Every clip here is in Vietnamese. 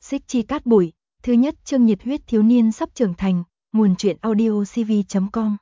Xích Chi Cát Bụi, thứ nhất chương nhiệt huyết thiếu niên sắp trưởng thành, nguồn truyện audio cv.com.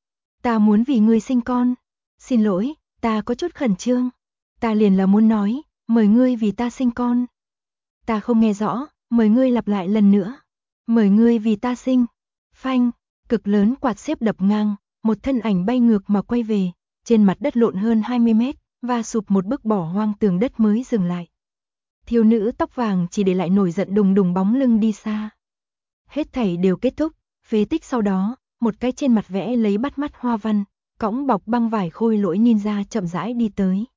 Ta muốn vì ngươi sinh con. Xin lỗi, ta có chút khẩn trương. Ta liền là muốn nói, mời ngươi vì ta sinh con. Ta không nghe rõ, mời ngươi lặp lại lần nữa. Mời ngươi vì ta sinh. Phanh, cực lớn quạt xếp đập ngang, một thân ảnh bay ngược mà quay về, trên mặt đất lộn hơn 20 mét, và sụp một bức bỏ hoang tường đất mới dừng lại. Thiếu nữ tóc vàng chỉ để lại nổi giận đùng đùng bóng lưng đi xa. Hết thảy đều kết thúc, phế tích sau đó, một cái trên mặt vẽ lấy bắt mắt hoa văn, cõng bọc băng vải khôi lỗi ninja chậm rãi đi tới.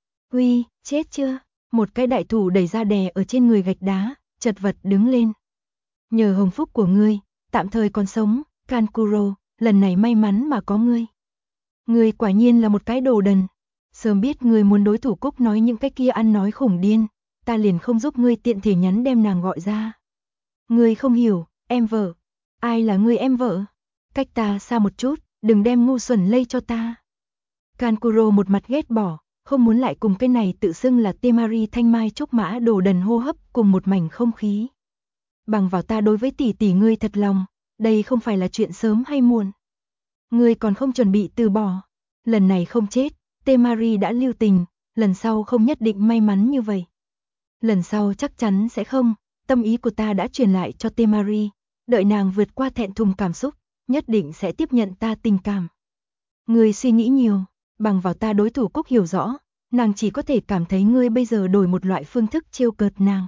Uy, chết chưa? Một cái đại thủ đẩy ra đè ở trên người gạch đá, chật vật đứng lên. Nhờ hồng phúc của ngươi, tạm thời còn sống, Kankuro, lần này may mắn mà có ngươi. Ngươi quả nhiên là một cái đồ đần. Sớm biết ngươi muốn đối thủ Cúc nói những cái kia ăn nói khủng điên, ta liền không giúp ngươi tiện thể nhắn đem nàng gọi ra. Ngươi không hiểu, em vợ. Ai là ngươi em vợ? Cách ta xa một chút, đừng đem ngu xuẩn lây cho ta. Kankuro một mặt ghét bỏ, không muốn lại cùng cái này tự xưng là Temari thanh mai trúc mã đồ đần hô hấp cùng một mảnh không khí. Bằng vào ta đối với tỷ tỷ ngươi thật lòng, đây không phải là chuyện sớm hay muộn. Ngươi còn không chuẩn bị từ bỏ. Lần này không chết, Temari đã lưu tình, lần sau không nhất định may mắn như vậy. Lần sau chắc chắn sẽ không, tâm ý của ta đã truyền lại cho Temari, đợi nàng vượt qua thẹn thùng cảm xúc, nhất định sẽ tiếp nhận ta tình cảm. Ngươi suy nghĩ nhiều, bằng vào ta đối thủ Cúc hiểu rõ, nàng chỉ có thể cảm thấy ngươi bây giờ đổi một loại phương thức trêu cợt nàng.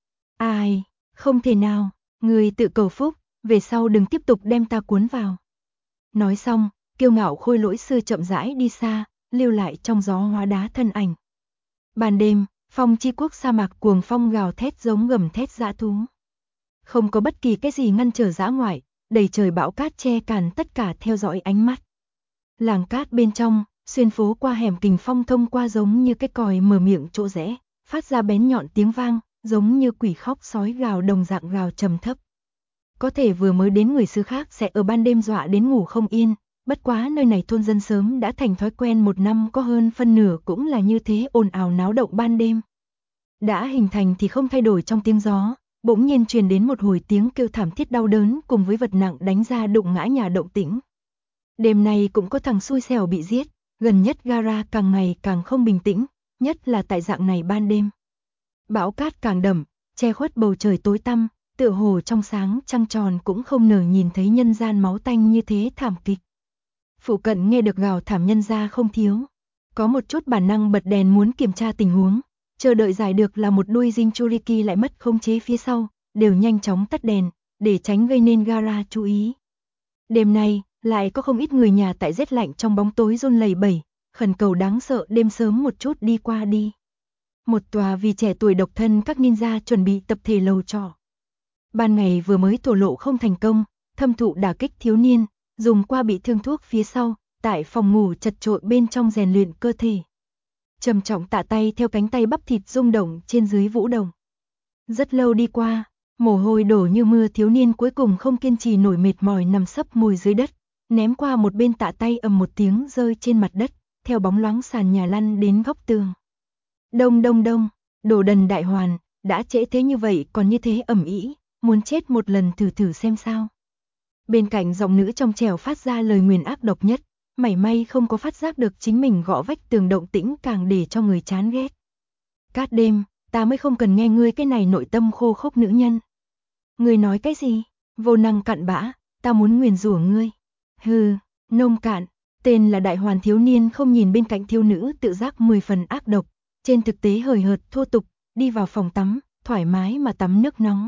Ai, không thể nào, ngươi tự cầu phúc, về sau đừng tiếp tục đem ta cuốn vào. Nói xong, kiêu ngạo khôi lỗi sư chậm rãi đi xa, lưu lại trong gió hóa đá thân ảnh. Ban đêm, Phong Chi Quốc sa mạc cuồng phong gào thét giống gầm thét dã thú. Không có bất kỳ cái gì ngăn trở dã ngoại, đầy trời bão cát che cản tất cả theo dõi ánh mắt. Làng cát bên trong, xuyên phố qua hẻm kình phong thông qua giống như cái còi mở miệng chỗ rẽ, phát ra bén nhọn tiếng vang, giống như quỷ khóc sói gào đồng dạng gào trầm thấp. Có thể vừa mới đến người xứ khác sẽ ở ban đêm dọa đến ngủ không yên, bất quá nơi này thôn dân sớm đã thành thói quen, một năm có hơn phân nửa cũng là như thế ồn ào náo động ban đêm. Đã hình thành thì không thay đổi trong tiếng gió, bỗng nhiên truyền đến một hồi tiếng kêu thảm thiết đau đớn cùng với vật nặng đánh ra đụng ngã nhà động tĩnh. Đêm nay cũng có thằng xui xẻo bị giết, gần nhất Gara càng ngày càng không bình tĩnh, nhất là tại dạng này ban đêm. Bão cát càng đậm, che khuất bầu trời tối tăm, tựa hồ trong sáng trăng tròn cũng không nở nhìn thấy nhân gian máu tanh như thế thảm kịch. Phụ cận nghe được gào thảm nhân gia không thiếu, có một chút bản năng bật đèn muốn kiểm tra tình huống, chờ đợi giải được là một đuôi Jinchuriki lại mất khống chế phía sau, đều nhanh chóng tắt đèn, để tránh gây nên Gara chú ý. Đêm nay, lại có không ít người nhà tại rét lạnh trong bóng tối run lẩy bẩy, khẩn cầu đáng sợ đêm sớm một chút đi qua đi. Một tòa vì trẻ tuổi độc thân các ninja chuẩn bị tập thể lầu trọ. Ban ngày vừa mới thổ lộ không thành công, thâm thụ đả kích thiếu niên, dùng qua bị thương thuốc phía sau, tại phòng ngủ chật chội bên trong rèn luyện cơ thể. Trầm trọng tạ tay theo cánh tay bắp thịt rung động trên dưới vũ động. Rất lâu đi qua, mồ hôi đổ như mưa, thiếu niên cuối cùng không kiên trì nổi, mệt mỏi nằm sấp mùi dưới đất, ném qua một bên tạ tay ầm một tiếng rơi trên mặt đất, theo bóng loáng sàn nhà lăn đến góc tường. Đông đông đông, đồ đần đại hoàn, đã trễ thế như vậy còn như thế ầm ĩ, muốn chết một lần thử thử xem sao. Bên cạnh giọng nữ trong trẻo phát ra lời nguyền ác độc nhất, mảy may không có phát giác được chính mình gõ vách tường động tĩnh càng để cho người chán ghét. Cát đêm, ta mới không cần nghe ngươi cái này nội tâm khô khốc nữ nhân. Ngươi nói cái gì? Vô năng cặn bã, ta muốn nguyền rủa ngươi. Hừ, nông cạn, tên là đại hoàn thiếu niên không nhìn bên cạnh thiếu nữ tự giác 10 phần ác độc, trên thực tế hời hợt thô tục, đi vào phòng tắm, thoải mái mà tắm nước nóng.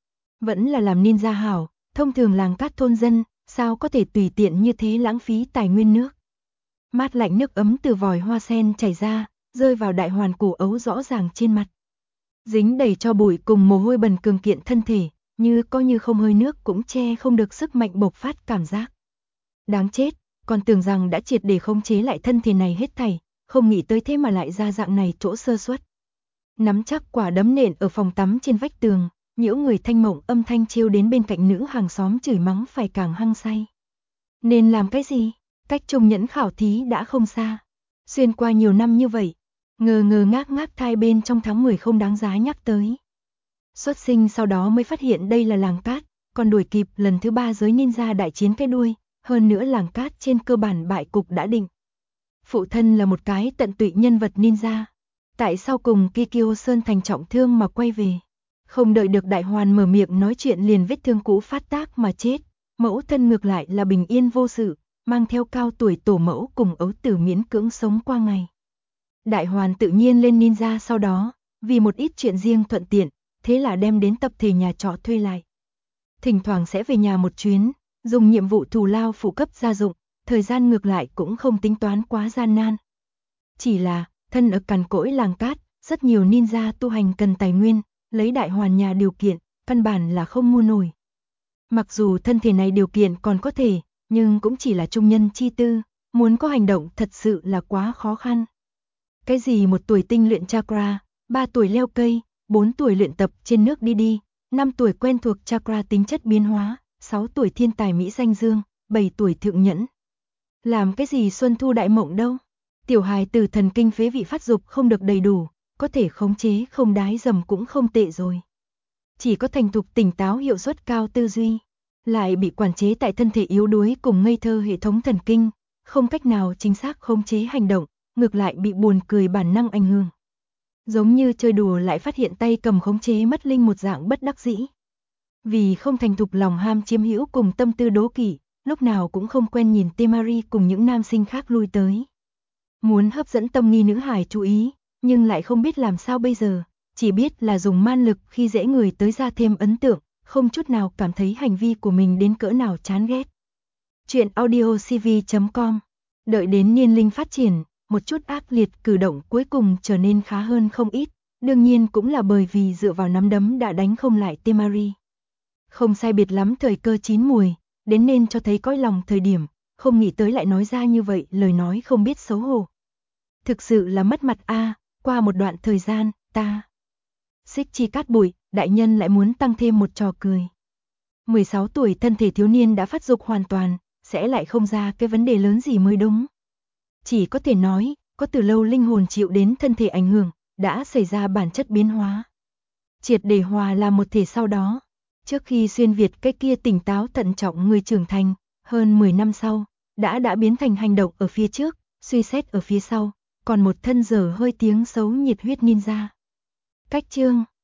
Vẫn là làm ninja hảo, thông thường làng cát thôn dân, sao có thể tùy tiện như thế lãng phí tài nguyên nước. Mát lạnh nước ấm từ vòi hoa sen chảy ra, rơi vào đại hoàn cổ ấu rõ ràng trên mặt. Dính đầy cho bụi cùng mồ hôi bẩn cường kiện thân thể, như có như không hơi nước cũng che không được sức mạnh bộc phát cảm giác. Đáng chết, còn tưởng rằng đã triệt để khống chế lại thân thể này hết thảy, không nghĩ tới thế mà lại ra dạng này chỗ sơ suất. Nắm chắc quả đấm nện ở phòng tắm trên vách tường, nhiễu người thanh mộng âm thanh trêu đến bên cạnh nữ hàng xóm chửi mắng phải càng hăng say. Nên làm cái gì? Cách trung nhẫn khảo thí đã không xa. Xuyên qua nhiều năm như vậy, ngờ ngác ngác thai bên trong tháng 10 không đáng giá nhắc tới. Xuất sinh sau đó mới phát hiện đây là làng cát, còn đuổi kịp lần thứ 3 giới ninja đại chiến cái đuôi, hơn nữa làng cát trên cơ bản bại cục đã định. Phụ thân là một cái tận tụy nhân vật ninja. Tại sao cùng Kikyo Sơn thành trọng thương mà quay về? Không đợi được Đại Hoàn mở miệng nói chuyện liền vết thương cũ phát tác mà chết. Mẫu thân ngược lại là bình yên vô sự, mang theo cao tuổi tổ mẫu cùng ấu tử miễn cưỡng sống qua ngày. Đại Hoàn tự nhiên lên ninja sau đó, vì một ít chuyện riêng thuận tiện, thế là đem đến tập thể nhà trọ thuê lại. Thỉnh thoảng sẽ về nhà một chuyến, dùng nhiệm vụ thù lao phụ cấp gia dụng, thời gian ngược lại cũng không tính toán quá gian nan. Chỉ là, thân ở cằn cỗi làng cát, rất nhiều ninja tu hành cần tài nguyên, lấy Đại Hoàn nhà điều kiện, căn bản là không mua nổi. Mặc dù thân thể này điều kiện còn có thể, nhưng cũng chỉ là trung nhân chi tư, muốn có hành động thật sự là quá khó khăn. Cái gì 1 tuổi tinh luyện chakra, 3 tuổi leo cây, 4 tuổi luyện tập trên nước đi, 5 tuổi quen thuộc chakra tính chất biến hóa, 6 tuổi thiên tài mỹ danh dương, 7 tuổi thượng nhẫn. Làm cái gì xuân thu đại mộng đâu. Tiểu hài từ thần kinh phế vị phát dục không được đầy đủ, có thể khống chế không đái dầm cũng không tệ rồi. Chỉ có thành thục tỉnh táo hiệu suất cao tư duy, lại bị quản chế tại thân thể yếu đuối cùng ngây thơ hệ thống thần kinh, không cách nào chính xác khống chế hành động, ngược lại bị buồn cười bản năng ảnh hưởng. Giống như chơi đùa lại phát hiện tay cầm khống chế mất linh một dạng bất đắc dĩ. Vì không thành thục lòng ham chiếm hữu cùng tâm tư đố kỵ, lúc nào cũng không quen nhìn Temari cùng những nam sinh khác lui tới. Muốn hấp dẫn tâm nghi nữ hài chú ý, nhưng lại không biết làm sao bây giờ, chỉ biết là dùng man lực khi dễ người tới ra thêm ấn tượng, không chút nào cảm thấy hành vi của mình đến cỡ nào chán ghét. Chuyện audiocv.com. Đợi đến niên linh phát triển, một chút ác liệt cử động cuối cùng trở nên khá hơn không ít, đương nhiên cũng là bởi vì dựa vào nắm đấm đã đánh không lại Temari. Không sai biệt lắm thời cơ chín mùi, đến nên cho thấy cõi lòng thời điểm, không nghĩ tới lại nói ra như vậy lời nói không biết xấu hổ. Thực sự là mất mặt a. Qua một đoạn thời gian, ta xích chi cát bụi, đại nhân lại muốn tăng thêm một trò cười. 16 tuổi thân thể thiếu niên đã phát dục hoàn toàn, sẽ lại không ra cái vấn đề lớn gì mới đúng. Chỉ có thể nói, có từ lâu linh hồn chịu đến thân thể ảnh hưởng, đã xảy ra bản chất biến hóa. Triệt để hòa là một thể sau đó, trước khi xuyên việt cái kia tỉnh táo thận trọng người trưởng thành, hơn 10 năm sau, đã biến thành hành động ở phía trước, suy xét ở phía sau, còn một thân dở hơi tiếng xấu nhiệt huyết ninja. Cách chương